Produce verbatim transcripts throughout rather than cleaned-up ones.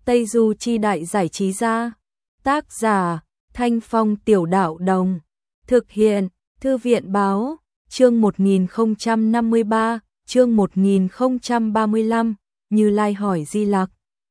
Tây Du Chi Đại Giải Trí Gia. Tác giả Thanh Phong Tiểu Đạo Đồng. Thực hiện Thư viện Báo. Chương một nghìn không trăm năm mươi ba, chương một nghìn không trăm ba mươi lăm, Như Lai hỏi Di Lặc.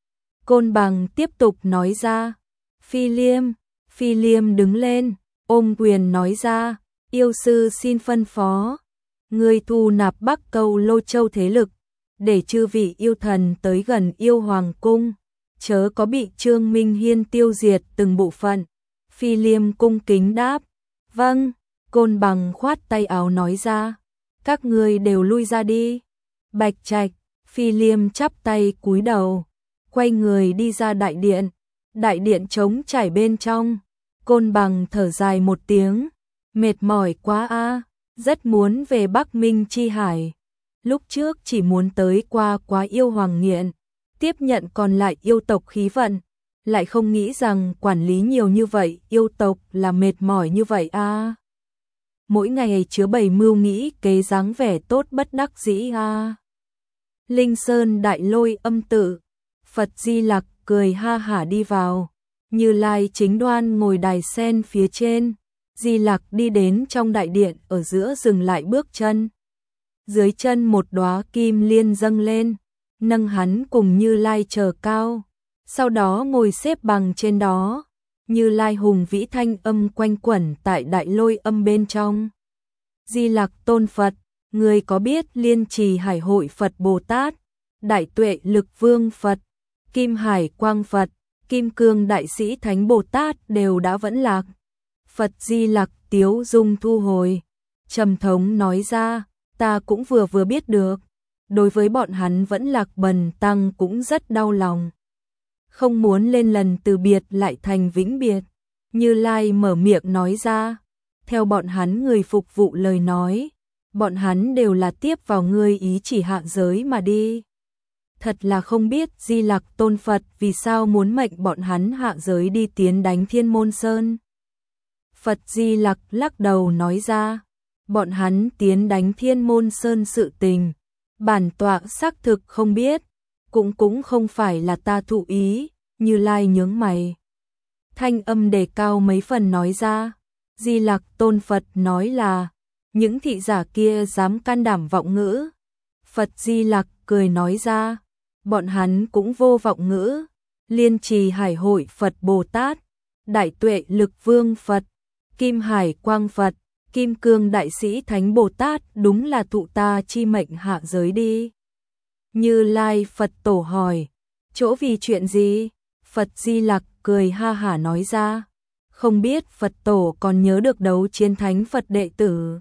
Côn Bằng tiếp tục nói ra. Phi Liêm, Phi Liêm đứng lên, ôm quyền nói ra, yêu sư xin phân phó. Người thu nạp Bắc Câu Lô Châu thế lực, để chư vị yêu thần tới gần yêu hoàng cung, chớ có bị Trương Minh Hiên tiêu diệt từng bộ phận. Phi Liêm cung kính đáp, vâng. Côn Bằng khoát tay áo nói ra, các ngươi đều lui ra đi. Bạch Trạch, Phi Liêm chắp tay cúi đầu, quay người đi ra đại điện. Đại điện trống trải bên trong. Côn Bằng thở dài một tiếng, mệt mỏi quá a, rất muốn về Bắc Minh Chi Hải. Lúc trước chỉ muốn tới qua quá yêu hoàng nghiện, tiếp nhận còn lại yêu tộc khí vận, lại không nghĩ rằng quản lý nhiều như vậy yêu tộc là mệt mỏi như vậy a. Mỗi ngày chứa bày mưu nghĩ kế dáng vẻ tốt bất đắc dĩ a. Linh Sơn Đại Lôi Âm Tự, Phật Di Lặc cười ha hả đi vào. Như Lai chính đoan ngồi đài sen phía trên. Di Lặc đi đến trong đại điện ở giữa dừng lại bước chân. Dưới chân một đóa kim liên dâng lên, nâng hắn cùng Như Lai chờ cao. Sau đó ngồi xếp bằng trên đó. Như Lai hùng vĩ thanh âm quanh quẩn tại đại lôi âm bên trong. Di Lặc tôn Phật, người có biết Liên Trì Hải Hội Phật Bồ Tát, Đại Tuệ Lực Vương Phật, Kim Hải Quang Phật, Kim Cương Đại Sĩ Thánh Bồ Tát đều đã vẫn lạc. Phật Di Lặc tiếu dung thu hồi, trầm thống nói ra, ta cũng vừa vừa biết được. Đối với bọn hắn vẫn lạc, Bần Tăng cũng rất đau lòng. Không muốn lên lần từ biệt lại thành vĩnh biệt. Như Lai mở miệng nói ra, theo bọn hắn người phục vụ lời nói, bọn hắn đều là tiếp vào ngươi ý chỉ hạ giới mà đi. Thật là không biết Di Lặc tôn Phật vì sao muốn mệnh bọn hắn hạ giới đi tiến đánh Thiên Môn Sơn. Phật Di Lặc lắc đầu nói ra, bọn hắn tiến đánh Thiên Môn Sơn sự tình, bản tọa xác thực không biết, cũng cũng không phải là ta thụ ý. Như Lai nhướng mày, thanh âm đề cao mấy phần nói ra, Di Lặc tôn Phật nói là, những thị giả kia dám can đảm vọng ngữ. Phật Di Lặc cười nói ra, bọn hắn cũng vô vọng ngữ. Liên Trì Hải Hội Phật Bồ Tát, Đại Tuệ Lực Vương Phật, Kim Hải Quang Phật, Kim Cương Đại Sĩ Thánh Bồ Tát đúng là thụ ta chi mệnh hạ giới đi. Như Lai Phật Tổ hỏi, chỗ vì chuyện gì? Phật Di Lặc cười ha hả nói ra, không biết Phật Tổ còn nhớ được đấu chiến thánh Phật đệ tử.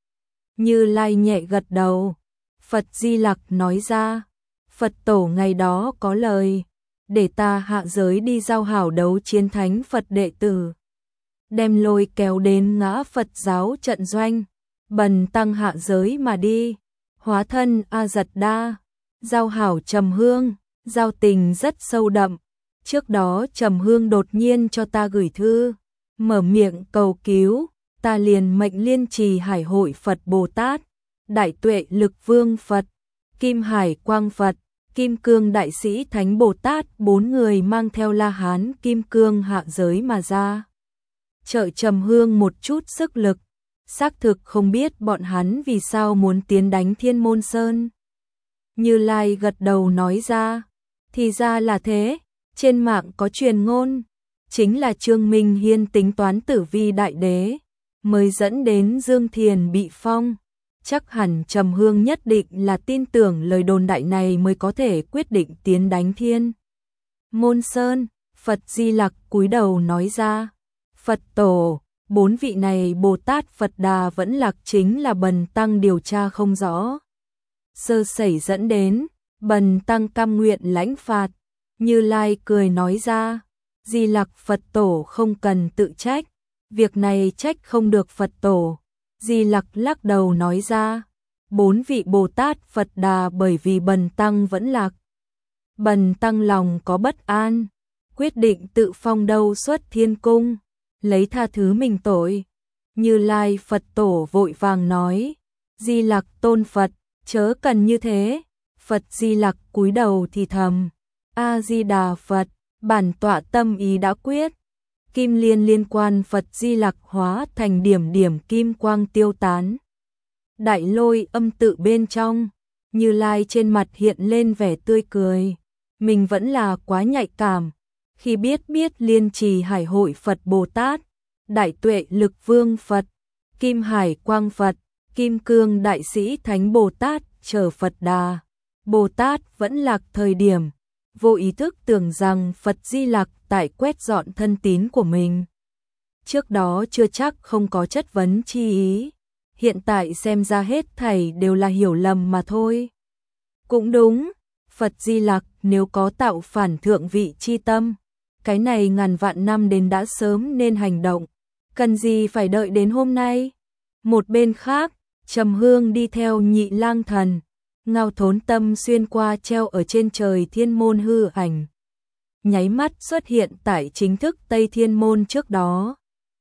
Như Lai nhẹ gật đầu. Phật Di Lặc nói ra, Phật Tổ ngày đó có lời, để ta hạ giới đi giao hảo đấu chiến thánh Phật đệ tử, đem lôi kéo đến ngã Phật giáo trận doanh. Bần Tăng hạ giới mà đi, hóa thân A Giật Đa, giao hảo Trầm Hương, giao tình rất sâu đậm. Trước đó Trầm Hương đột nhiên cho ta gửi thư, mở miệng cầu cứu, ta liền mệnh Liên Trì Hải Hội Phật Bồ Tát, Đại Tuệ Lực Vương Phật, Kim Hải Quang Phật, Kim Cương Đại Sĩ Thánh Bồ Tát bốn người mang theo La Hán Kim Cương hạ giới mà ra. Trợ Trầm Hương một chút sức lực, xác thực không biết bọn hắn vì sao muốn tiến đánh Thiên Môn Sơn. Như Lai gật đầu nói ra, thì ra là thế. Trên mạng có truyền ngôn, chính là Trương Minh Hiên tính toán tử vi đại đế, mới dẫn đến Dương Thiền bị phong. Chắc hẳn Trầm Hương nhất định là tin tưởng lời đồn đại này mới có thể quyết định tiến đánh Thiên Môn Sơn. Phật Di Lặc cúi đầu nói ra, Phật Tổ, bốn vị này Bồ Tát Phật Đà vẫn lạc chính là Bần Tăng điều tra không rõ, sơ sẩy dẫn đến, Bần Tăng cam nguyện lãnh phạt. Như Lai cười nói ra, Di Lặc Phật Tổ không cần tự trách, việc này trách không được Phật Tổ. Di Lặc lắc đầu nói ra, bốn vị Bồ Tát Phật Đà bởi vì Bần Tăng vẫn lạc, Bần Tăng lòng có bất an, quyết định tự phong đâu xuất thiên cung, lấy tha thứ mình tội. Như Lai Phật Tổ vội vàng nói, Di Lặc tôn Phật, chớ cần như thế. Phật Di Lặc cúi đầu thì thầm, A Di Đà Phật, Bản tọa tâm ý đã quyết. Kim liên liên quan Phật Di Lặc hóa thành điểm điểm kim quang tiêu tán. Đại lôi âm tự bên trong, Như Lai trên mặt hiện lên vẻ tươi cười. Mình vẫn là quá nhạy cảm. Khi biết biết Liên Trì Hải Hội Phật Bồ Tát, Đại Tuệ Lực Vương Phật, Kim Hải Quang Phật, Kim Cương Đại Sĩ Thánh Bồ Tát chờ Phật Đà Bồ Tát vẫn lạc thời điểm, vô ý thức tưởng rằng Phật Di Lặc tại quét dọn thân tín của mình. Trước đó chưa chắc không có chất vấn chi ý, hiện tại xem ra hết thảy đều là hiểu lầm mà thôi. Cũng đúng, Phật Di Lặc nếu có tạo phản thượng vị chi tâm, cái này ngàn vạn năm đến đã sớm nên hành động, cần gì phải đợi đến hôm nay. Một bên khác, Trầm Hương đi theo Nhị Lang Thần, Ngao Thốn Tâm xuyên qua treo ở trên trời thiên môn hư ảnh, nháy mắt xuất hiện tại chính thức Tây Thiên Môn trước đó.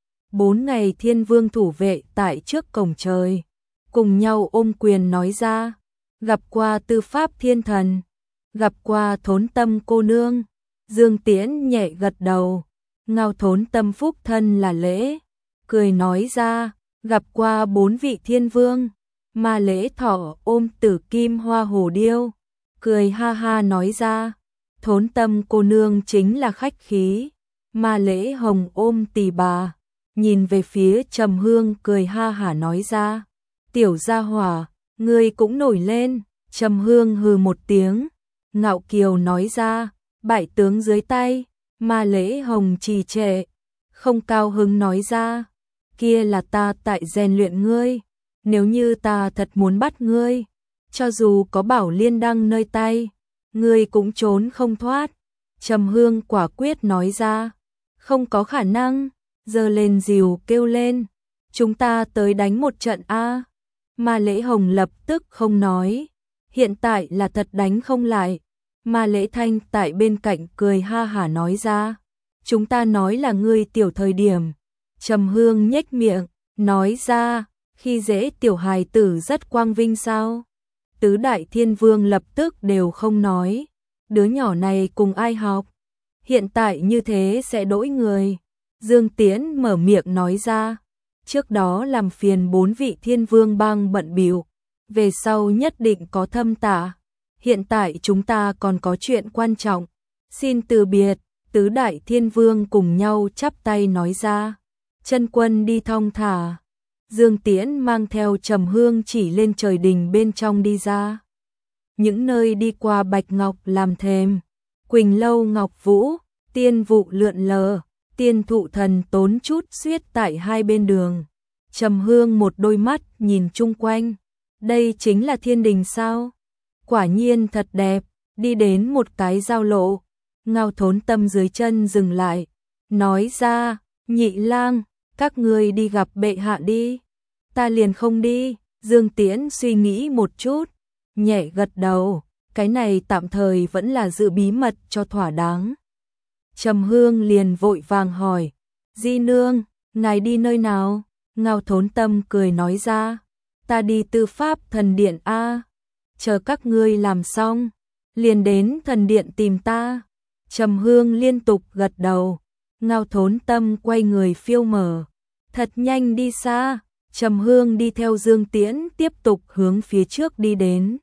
Bốn ngày Thiên Vương thủ vệ tại trước cổng trời, cùng nhau ôm quyền nói ra, gặp qua Tư Pháp Thiên Thần, gặp qua Thốn Tâm cô nương. Dương Tiễn nhẹ gật đầu, Ngao Thốn Tâm phúc thân là lễ, cười nói ra, gặp qua bốn vị thiên vương. Ma Lễ Thọ ôm Tử Kim Hoa Hồ Điêu, cười ha ha nói ra, Thốn Tâm cô nương chính là khách khí. Ma Lễ Hồng ôm Tỳ Bà, nhìn về phía Trầm Hương cười ha hả nói ra, tiểu gia hỏa, ngươi cũng nổi lên. Trầm Hương hừ một tiếng, ngạo kiều nói ra, bại tướng dưới tay. Ma Lễ Hồng trì trệ, không cao hứng nói ra, kia là ta tại rèn luyện ngươi, nếu như ta thật muốn bắt ngươi, cho dù có bảo liên đăng nơi tay, ngươi cũng trốn không thoát. Trầm Hương quả quyết nói ra, không có khả năng, giơ lên rìu kêu lên, chúng ta tới đánh một trận a. Ma Lễ Hồng lập tức không nói, hiện tại là thật đánh không lại. Ma Lễ Thanh tại bên cạnh cười ha hả nói ra, chúng ta nói là ngươi tiểu thời điểm. Trầm Hương nhếch miệng, nói ra, khi dễ tiểu hài tử rất quang vinh sao? Tứ đại thiên vương lập tức đều không nói, đứa nhỏ này cùng ai học? Hiện tại như thế sẽ đỗi người. Dương Tiễn mở miệng nói ra, trước đó làm phiền bốn vị thiên vương bang bận bịu, về sau nhất định có thâm tạ. Hiện tại chúng ta còn có chuyện quan trọng, xin từ biệt. Tứ đại thiên vương cùng nhau chắp tay nói ra, chân quân đi thong thả. Dương Tiễn mang theo Trầm Hương chỉ lên trời đình bên trong đi ra. Những nơi đi qua bạch ngọc làm thềm, Quỳnh lâu ngọc vũ, tiên vụ lượn lờ, tiên thụ thần tốn chút suýt tại hai bên đường. Trầm Hương một đôi mắt nhìn chung quanh, đây chính là thiên đình sao? Quả nhiên thật đẹp. Đi đến một cái giao lộ, Ngao Thốn Tâm dưới chân dừng lại, nói ra, Nhị Lang, các ngươi đi gặp bệ hạ đi, ta liền không đi. Dương Tiễn suy nghĩ một chút, nhẹ gật đầu, cái này tạm thời vẫn là giữ bí mật cho thỏa đáng. Trầm Hương liền vội vàng hỏi, Di nương, ngài đi nơi nào? Ngao Thốn Tâm cười nói ra, ta đi Tư Pháp Thần Điện a, chờ các ngươi làm xong, liền đến thần điện tìm ta. Trầm Hương liên tục gật đầu, Ngao Thốn Tâm quay người phiêu mở, thật nhanh đi xa. Trầm Hương đi theo Dương Tiễn tiếp tục hướng phía trước đi đến.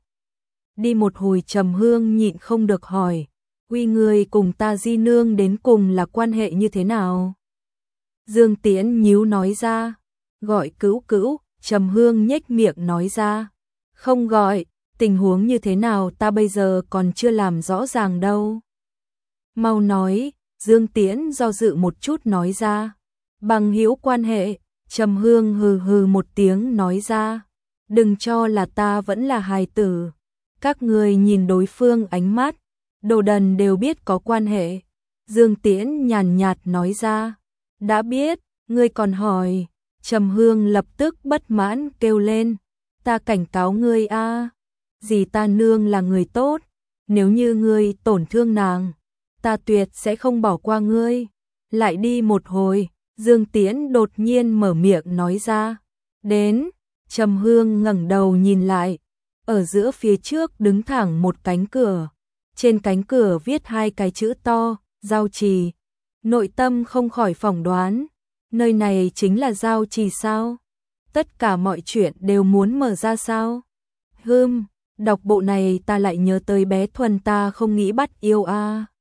Đi một hồi Trầm Hương nhịn không được hỏi, uy người cùng ta Di nương đến cùng là quan hệ như thế nào? Dương Tiễn nhíu nói ra, gọi Cữu Cữu. Trầm Hương nhếch miệng nói ra, không gọi, tình huống như thế nào ta bây giờ còn chưa làm rõ ràng đâu. Mau nói. Dương Tiễn do dự một chút nói ra, bằng hữu quan hệ. Trầm Hương hừ hừ một tiếng nói ra, đừng cho là ta vẫn là hài tử, các người nhìn đối phương ánh mắt, đồ đần đều biết có quan hệ. Dương Tiễn nhàn nhạt nói ra, đã biết, ngươi còn hỏi. Trầm Hương lập tức bất mãn kêu lên, ta cảnh cáo ngươi a, dì ta nương là người tốt, nếu như ngươi tổn thương nàng, ta tuyệt sẽ không bỏ qua ngươi. Lại đi một hồi, Dương Tiễn đột nhiên mở miệng nói ra, đến. Trầm Hương ngẩng đầu nhìn lại, ở giữa phía trước đứng thẳng một cánh cửa, trên cánh cửa viết hai cái chữ to, Giao Trì. Nội tâm không khỏi phỏng đoán, nơi này chính là Giao Trì sao? Tất cả mọi chuyện đều muốn mở ra sao? Hừm, đọc bộ này ta lại nhớ tới bé Thuần ta không nghĩ bắt yêu a. À.